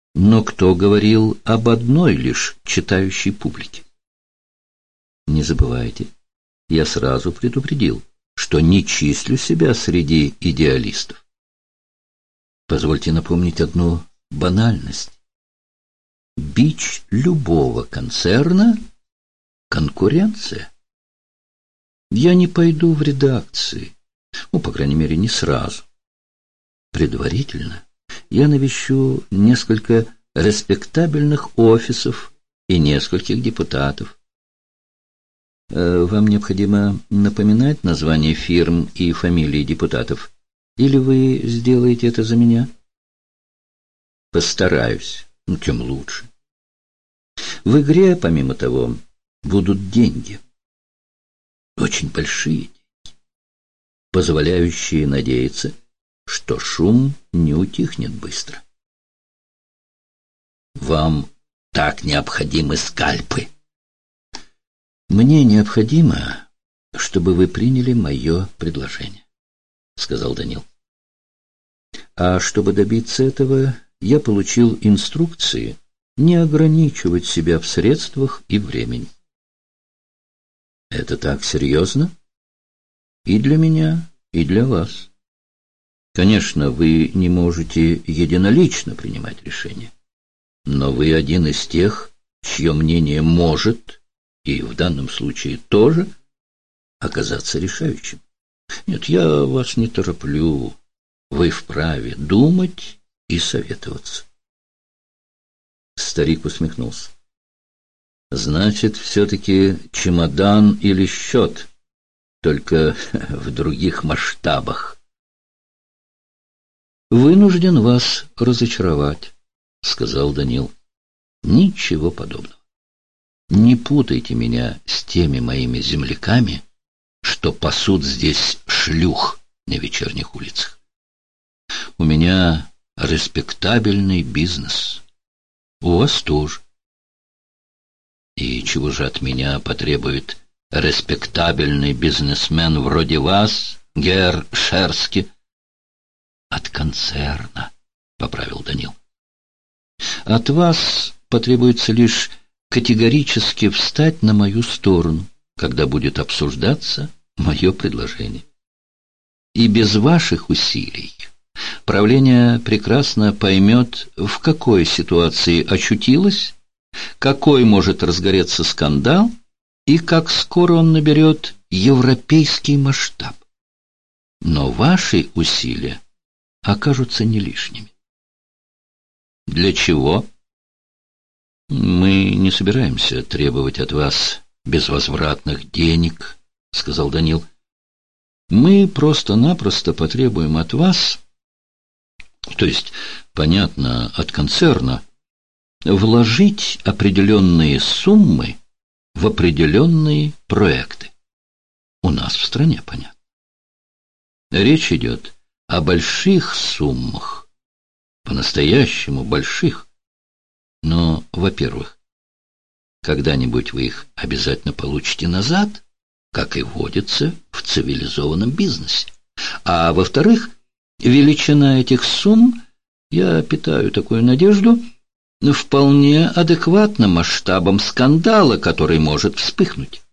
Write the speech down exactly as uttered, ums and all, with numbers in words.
Но кто говорил об одной лишь читающей публике? Не забывайте, я сразу предупредил, что не числю себя среди идеалистов. Позвольте напомнить одну банальность. Бич любого концерна — конкуренция. Я не пойду в редакции, ну, по крайней мере, не сразу. Предварительно я навещу несколько респектабельных офисов и нескольких депутатов. Вам необходимо напоминать названия фирм и фамилии депутатов, или вы сделаете это за меня? Постараюсь, ну, тем лучше. В игре, помимо того, будут деньги. Очень большие деньги, позволяющие надеяться, что шум не утихнет быстро. Вам так необходимы скальпы. Мне необходимо, чтобы вы приняли мое предложение, сказал Данил. А чтобы добиться этого, я получил инструкции не ограничивать себя в средствах и времени. Это так серьезно? И для меня, и для вас. Конечно, вы не можете единолично принимать решения, но вы один из тех, чье мнение может, и в данном случае тоже, оказаться решающим. Нет, я вас не тороплю. Вы вправе думать и советоваться. Старик усмехнулся. Значит, все-таки чемодан или счет, только в других масштабах. «Вынужден вас разочаровать», — сказал Данил. «Ничего подобного. Не путайте меня с теми моими земляками, что пасут здесь шлюх на вечерних улицах. У меня респектабельный бизнес. У вас тоже. И чего же от меня потребует респектабельный бизнесмен вроде вас, герр Шерски?» «От концерна», — поправил Данил. «От вас потребуется лишь категорически встать на мою сторону, когда будет обсуждаться мое предложение. И без ваших усилий правление прекрасно поймет, в какой ситуации очутилось, какой может разгореться скандал и как скоро он наберет европейский масштаб. Но ваши усилия окажутся не лишними. Для чего? Мы не собираемся требовать от вас безвозвратных денег, сказал Данил. Мы просто-напросто потребуем от вас, то есть, понятно, от концерна, вложить определенные суммы в определенные проекты. У нас в стране, понятно. Речь идет о больших суммах, по-настоящему больших. Но, во-первых, когда-нибудь вы их обязательно получите назад, как и водится в цивилизованном бизнесе. А во-вторых, величина этих сумм, я питаю такую надежду, вполне адекватна масштабам скандала, который может вспыхнуть.